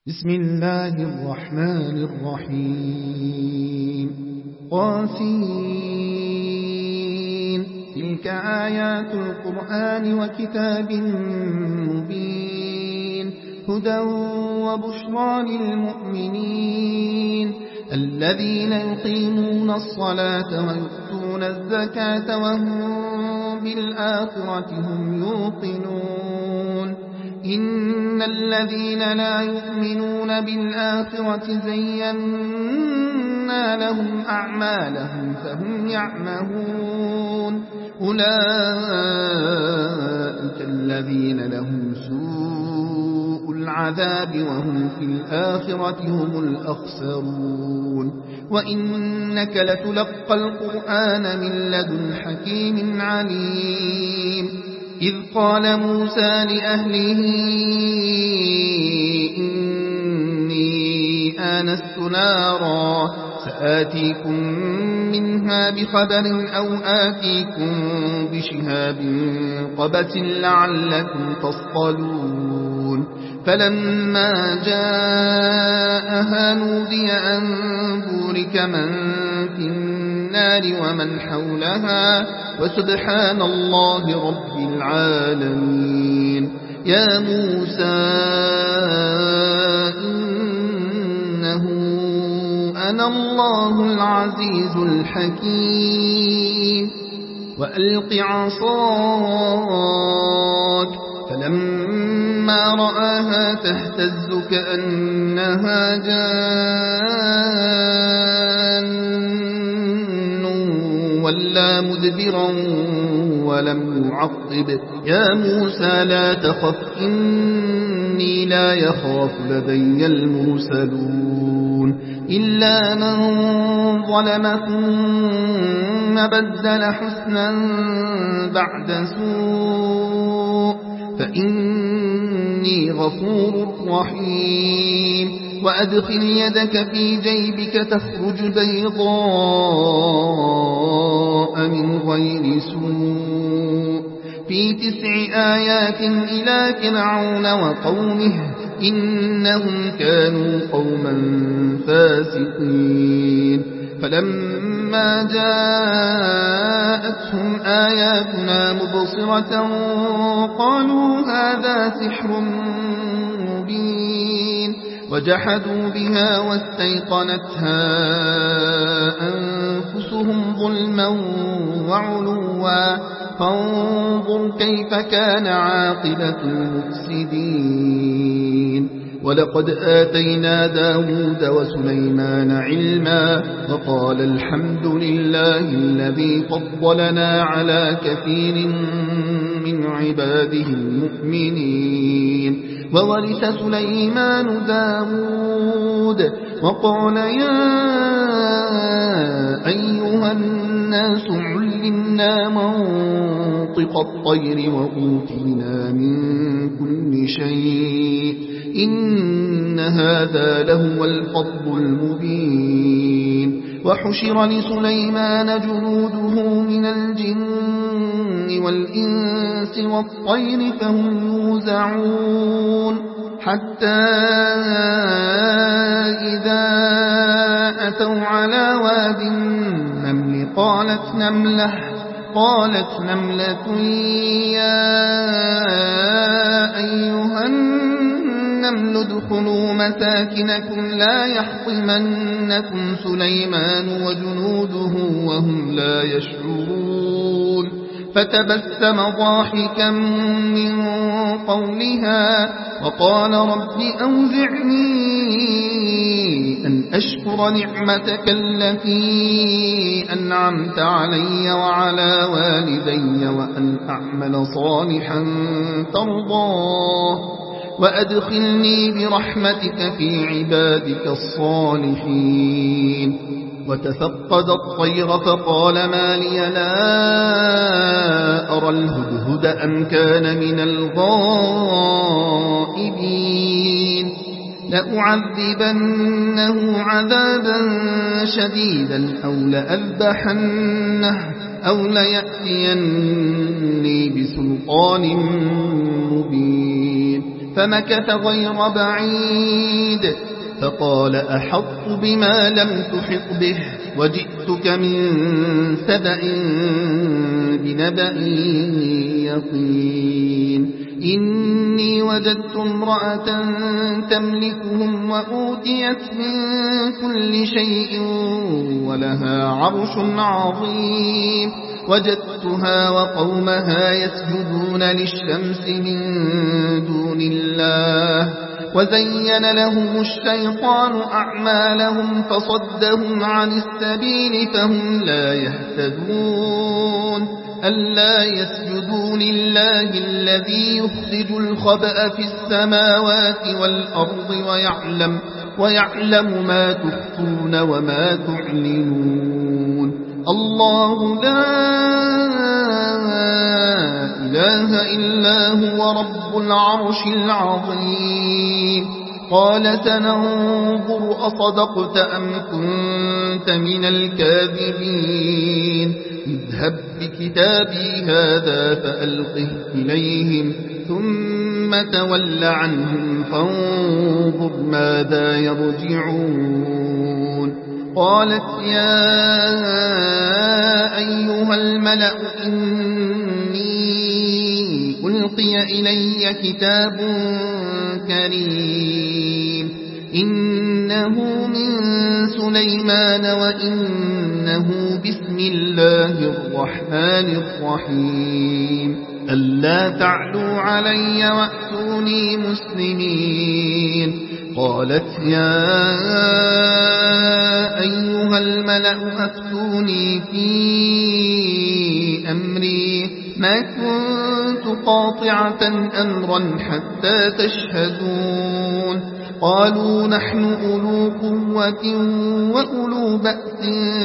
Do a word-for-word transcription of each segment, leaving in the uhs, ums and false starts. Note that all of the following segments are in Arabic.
بسم الله الرحمن الرحيم قاسين تلك آيات القرآن وكتاب مبين هدى وبشرى للمؤمنين الذين يقيمون الصلاة ويؤتون الزكاة وهم بالآخرة هم يوقنون إن الذين لا يؤمنون بالآخرة زينا لهم أعمالهم فهم يعمهون أولئك الذين لهم سوء العذاب وهم في الآخرة هم الأخسرون وإنك لتلقى القرآن من لدن حكيم عليم إذ قال موسى لأهله إني آنست نارا سآتيكم منها بخبر أو آتيكم بشهاب قبس لعلكم تصطلون فلما جاءها نودي أن بورك من في النار ومن حولها وسبحان الله رب العالمين يا موسى إنه أنا الله العزيز الحكيم وألق عصاك فلما رآها تهتز كأنها جان ولا مدبرا ولم يعقب يا موسى لا تخف إني لا يخاف لدي المرسلون إلا من ظلم ثم بدل حسنا بعد سوء فإني غفور رحيم وأدخل يدك في جيبك تخرج بيضاء من غير سوء في تسع آيات إلى فرعون وقومه إنهم كانوا قوما فاسقين فلما جاءتهم آياتنا مبصرة قالوا هذا سحر مبين وجحدوا بها واستيقنتها أنفسهم ظلما وعلوا فانظر كيف كان عاقبة المفسدين ولقد آتينا داود وسليمان علما وقال الحمد لله الذي فضلنا على كثير من عباده المؤمنين وورث سليمان داود وقال يا أيها الناس علمنا منطق الطير وأوتينا من كل شيء إن هذا لهو الفضل المبين وحشر لسليمان جنوده من الجن والإنس والطير فهم يوزعون حتى إذا أتوا على واد النمل قالت نملة قالت نملة يا أيها النمل ادخلوا مساكنكم لا يحطمنكم سليمان وجنوده وهم لا يشعرون فتبسم ضاحكا من قولها وقال رب أوزعني أن أشكر نعمتك التي أنعمت علي وعلى والدي وأن أعمل صالحا ترضاه وأدخلني برحمتك في عبادك الصالحين وتفقد الطير فقال ما لي لا أرى الهدهد أم كان من الغائبين لأعذبنه عذابا شديدا أو لأذبحنه أو ليأتيني بسلطان مبين فمكث غير بعيد فقال أحط بما لم تحط به وجئتك من سبأ بنبأ يقين إني وجدت امرأة تملكهم وأوتيت من كل شيء ولها عرش عظيم وجدتها وقومها يسجدون للشمس من دون الله وزين لهم الشيطان أعمالهم فصدهم عن السبيل فهم لا يهتدون ألا يسجدوا لله الذي يخرج الخبأ في السماوات والأرض ويعلم, ويعلم ما تخفون وما تعلنون الله لا إله إلا هو رب العرش العظيم قال سننظر أصدقت أم كنت من الكاذبين اذهب بكتابي هذا فألقه إليهم ثم تول عنهم فانظر ماذا يرجعون قالت يا أيها الملأ إني ألقي إلي كتاب كريم إنه من سليمان وإنه بسم الله الرحمن الرحيم ألا تعلوا علي وأتوني مسلمين قالت يا أيها الملأ أفتوني في أمري ما كنت قاطعة أمرا حتى تشهدون قالوا نحن أولو قوة وأولو بأس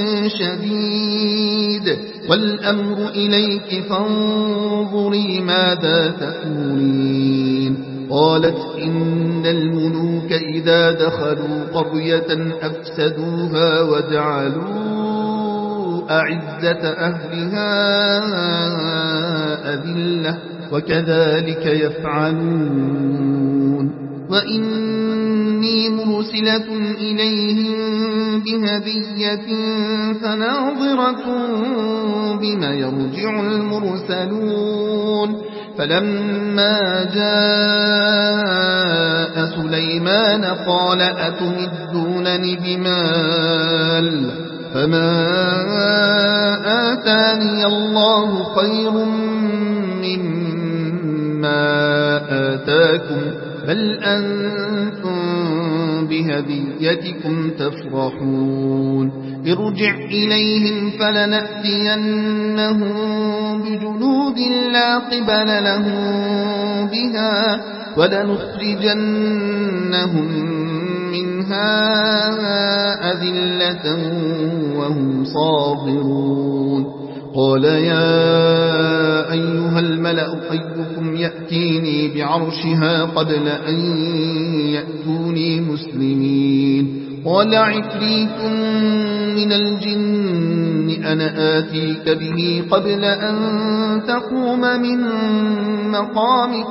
شديد والأمر إليك فانظري ماذا تقولين قالت إن الملوك إذا دخلوا قرية أفسدوها وجعلوا أعزة أهلها أذلة وكذلك يفعلون وإني مرسلة إليهم بهدية فناظرة بما يرجع المرسلون فلما جاء سليمان قال أتمدونني بمال فما آتاني الله خير مما آتاكم بل أنتم بهديتكم تفرحون ارجع إليهم فلنأتينهم بجنود لا قبل لهم بها ولنخرجنهم منها أذلة وهم صاغرون قال يا أيها الملأ أيكم يأتيني بعرشها قبل أن يأتوني مسلمين قال عفريت من الجن أنا آتيك به قبل أن تقوم من مقامك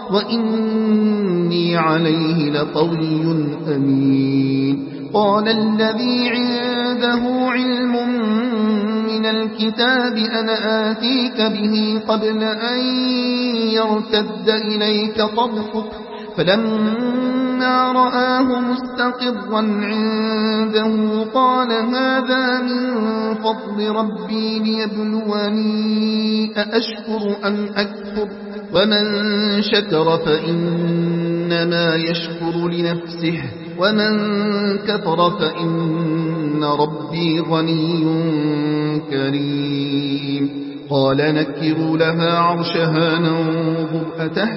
وإني عليه لقوي أمين قال الذي عنده علم من الكتاب أنا آتيك به قبل أن يرتد إليك طرفك فلما رآه مستقرا عنده قال هذا من فضل ربي ليبلوني أأشكر أم أكفر ومن شكر فإنما يشكر لنفسه ومن كفر فإن ربي غني كريم قال نكروا لها عرشها ننظر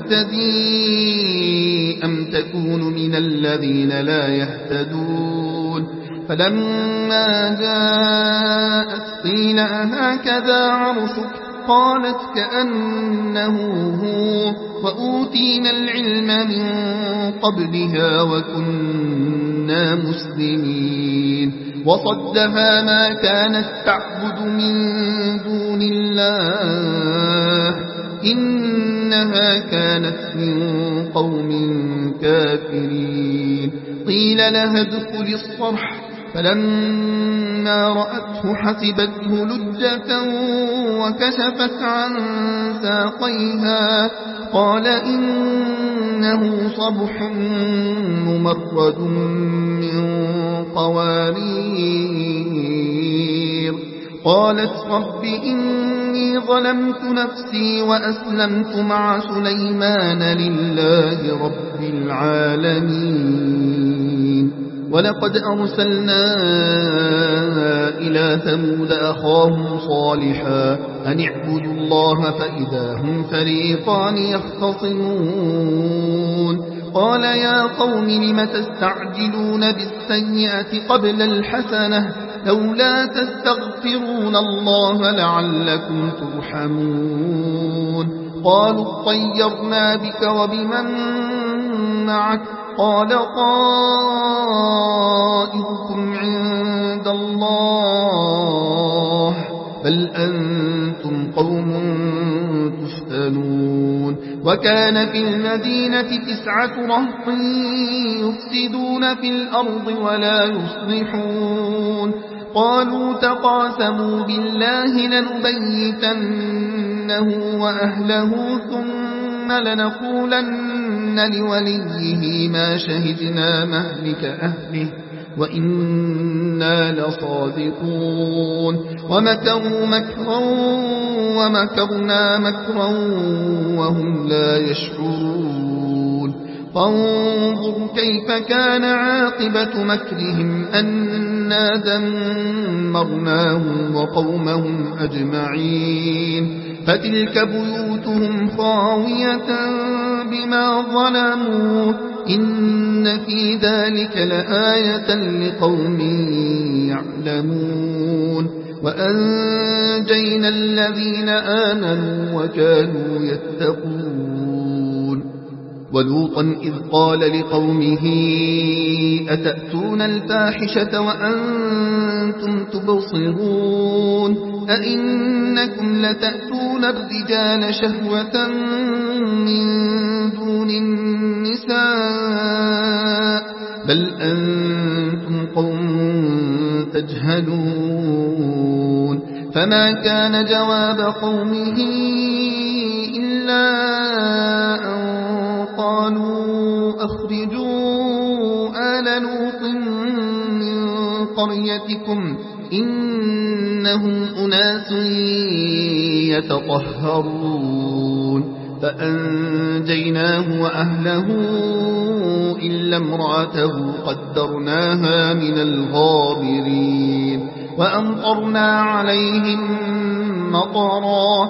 أتهتدي أم تكون من الذين لا يهتدون فلما جاءت قيل أهكذا عرشك قالت كأنه هو وأوتينا العلم من قبلها وكنا مسلمين وصدها ما كانت تعبد من دون الله إن إنها كانت من قوم كافرين قيل لها ادخل الصرح فلما رأته حسبته لجة وكشفت عن ساقيها قال إنه صبح ممرد من قوارير قالت رب إني ظلمت نفسي وأسلمت مع سليمان لله رب العالمين ولقد أرسلنا إلى ثمود أخاهم صالحا أن اعبدوا الله فإذا هم فريقان يختصمون قال يا قوم لم تستعجلون بالسيئة قبل الحسنة لولا تستغفرون الله لعلكم ترحمون قالوا طيرنا بك وبمن معك قال طائركم عند الله بل أنتم قوم تفتنون وكان في المدينة تسعة رهط يفسدون في الأرض ولا يصلحون قالوا تقاسموا بالله لنبيتنه وأهله ثم لنقولن لوليه ما شهدنا مهلك أهله وإنا لصادقون ومكروا مكرا ومكرنا مكرا وهم لا يشعرون فانظر كيف كان عاقبة مكرهم أنا دمرناهم وقومهم أجمعين فتلك بيوتهم خاوية بما ظلموا إن في ذلك لآية لقوم يعلمون وأنجينا الذين آمنوا وكانوا يتقون ولوطا إذ قال لقومه أتأتون الفاحشة وأنتم تبصرون أئنكم لتأتون الرجال شهوة من دون النساء بل أنتم قوم تجهلون فما كان جواب قومه إلا أن قالوا أخرجوا آل لوط من قريتكم إنهم أناس يتطهرون فأنجيناه وأهله إلا امرأته قدرناها من الغابرين وأمطرنا عليهم مطرا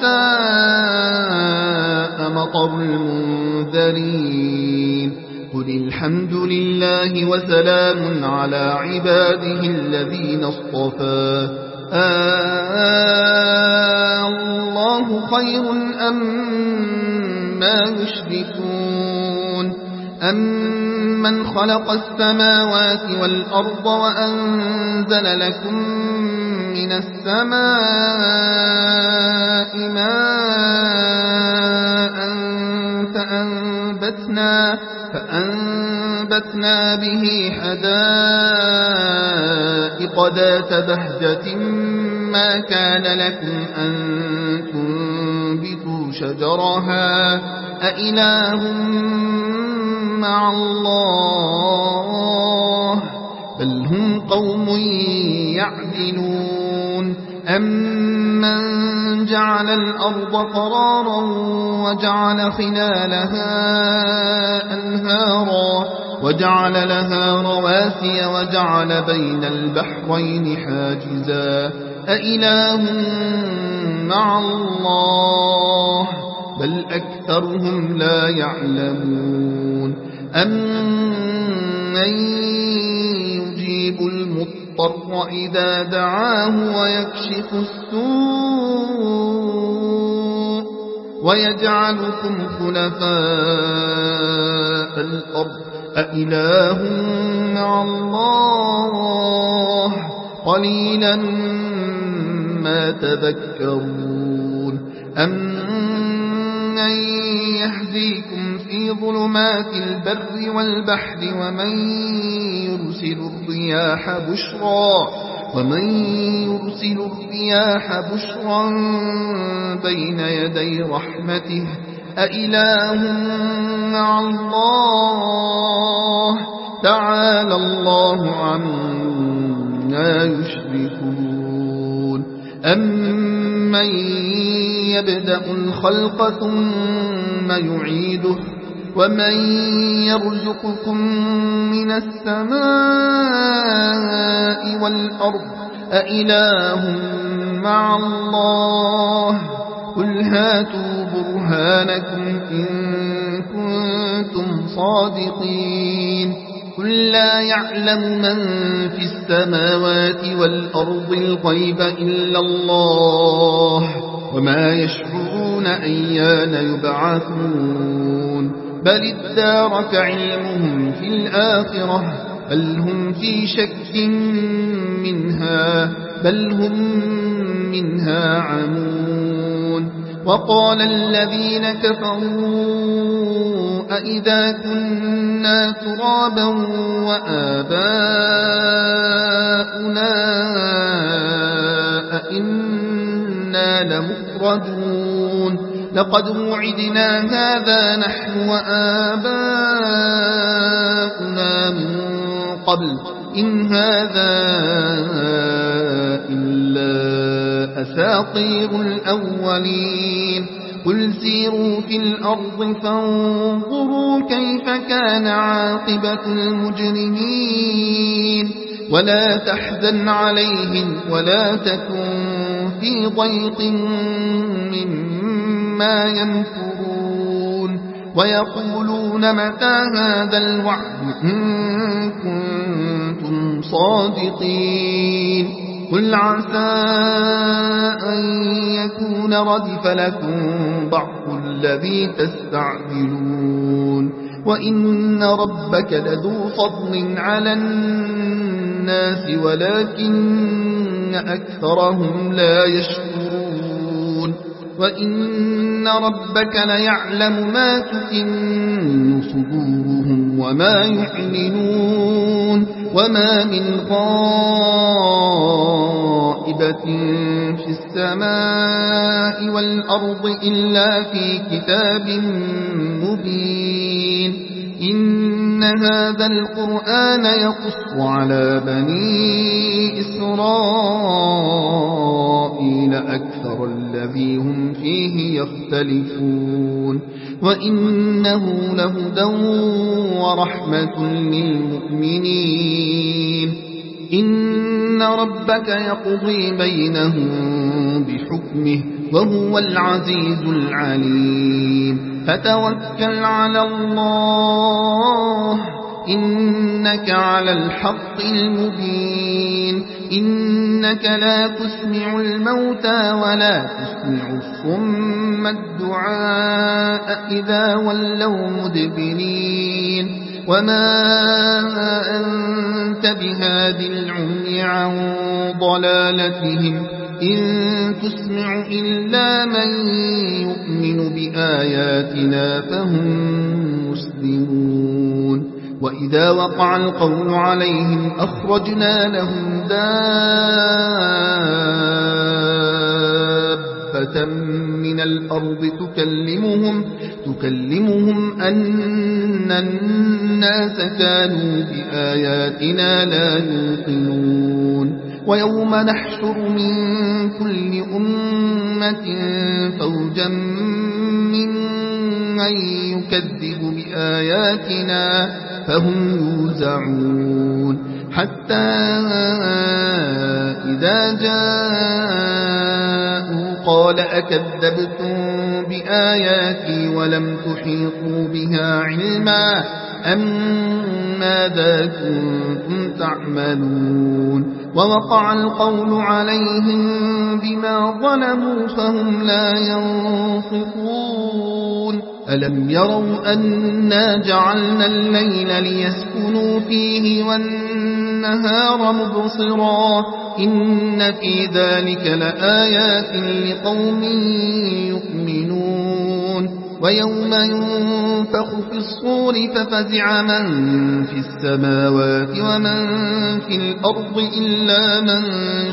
فساء مطر المنذرين قل الحمد لله وسلام على عباده الذين اصطفى آه الله خير أم ما يشركون أمن خلق السماوات والأرض وأنزل لكم من السماء ماء فأنبتنا, فأنبتنا به حدائق ذات بهجة ما كان لكم أن تنبتوا شجرها أإله مع الله بل هم قوم يعدلون أمن جعل الأرض قرارا وجعل خلالها أنهارا وجعل لها رواسي وجعل بين البحرين حاجزا أإله مع الله بل أكثرهم لا يعلمون أمن يجيب المضطر إذا دعاه ويكشف السوء ويجعلكم خلفاء الأرض أإله مع الله قليلا ما تذكرون أمن يهديكم في ظلمات البر والبحر ومن يرسل الرياح بشرا ومن يرسل الرياح بشرا بين يدي رحمته أإله مع الله تعالى الله عما يشركون أمن يبدأ الخلق ثم يعيده ومن يرزقكم من السماء والأرض أإله مع الله قل هاتوا برهانكم إن كنتم صادقين قل لا يعلم من في السماوات والأرض الغيب إلا الله وما يشعرون أيان يبعثون بل ادارك علمهم في الآخرة بل هم في شك منها بل هم منها عمون وقال الذين كفروا أئذا كنا ترابا وآباؤنا أئنا لمخرجون لقد وعدنا هذا نحن وآباؤنا من قبل إن هذا إلا أساطير الأولين قل سيروا في الأرض فانظروا كيف كان عاقبة المجرمين ولا تحزن عليهم ولا تكن في ضيق مما يمكرون ويقولون متى هذا الوعد إن كنتم صادقين قل عسى أن يكون ردف لكم بعض الذي تستعجلون وإن ربك لذو فضل على الناس ولكن أكثرهم لا يشكرون وإن ربك ليعلم ما تكن صدورهم وما يعلنون وما من غائبة في السماء والأرض إلا في كتاب مبين إن هذا القرآن يقص على بني إسرائيل أكثر الذي هم فيه يختلفون وإنه لهدى ورحمة للمؤمنين إن ربك يقضي بينهم بحكمه وهو العزيز العليم فتوكل على الله إنك على الحق المبين إنك لا تسمع الموتى ولا تسمع الصم الدعاء إذا ولوا مدبرين وما أنت بهاد العمي عن ضلالتهم إن تسمع إلا من يؤمن بآياتنا فهم مسلمون وإذا وقع القول عليهم أخرجنا لهم دابة من الأرض تكلمهم تكلمهم أن الناس كانوا بآياتنا لا يوقنون ويوم نحشر من كل أمة فوجا ممن يكذب بآياتنا فهم يوزعون حتى إذا جاءوا قال أكذبتم بآياتي ولم تحيطوا بها علما أم ماذا كنتم تعملون ووقع القول عليهم بما ظلموا فهم لا ينطقون ألم يروا أنا جعلنا الليل ليسكنوا فيه والنهار مبصرا إن في ذلك لآيات لقوم يؤمنون ويوم ينفخ في الصور ففزع من في السماوات ومن في الأرض إلا من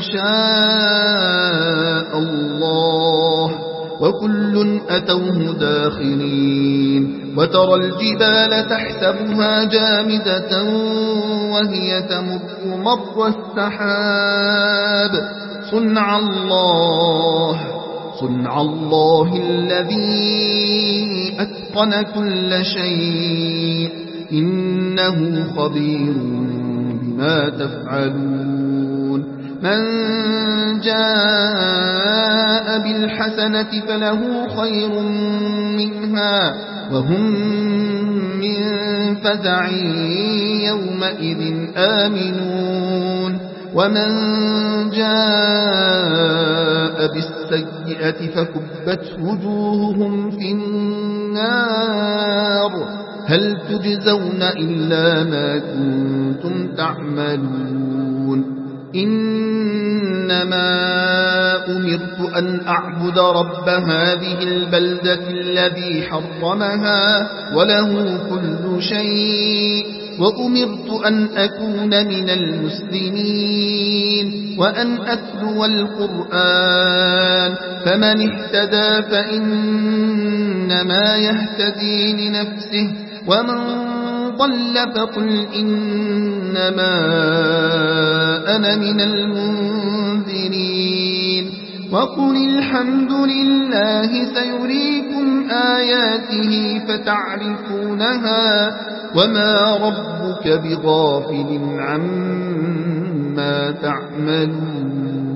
شاء الله وكل أتوه داخلين وترى الجبال تحسبها جامدة وهي تمر مر السحاب صنع الله صنع الله الذي أتقن كل شيء إنه خبير بما تفعلون من جاء بالحسنة فله خير منها وهم من فزع يومئذ آمنون ومن جاء بالسيئة فكبت وجوههم في النار هل تجزون إلا ما كنتم تعملون إنما أمرت أن أعبد رب هذه البلدة الذي حرمها وله كل شيء وأمرت أن أكون من المسلمين وأن أتلو القرآن فمن اهتدى فإنما يهتدي لنفسه ومن ضل فقل إنما أنا من المنذرين وقل الحمد لله سيريكم آياته فتعرفونها وما ربك بغافل عما تعملون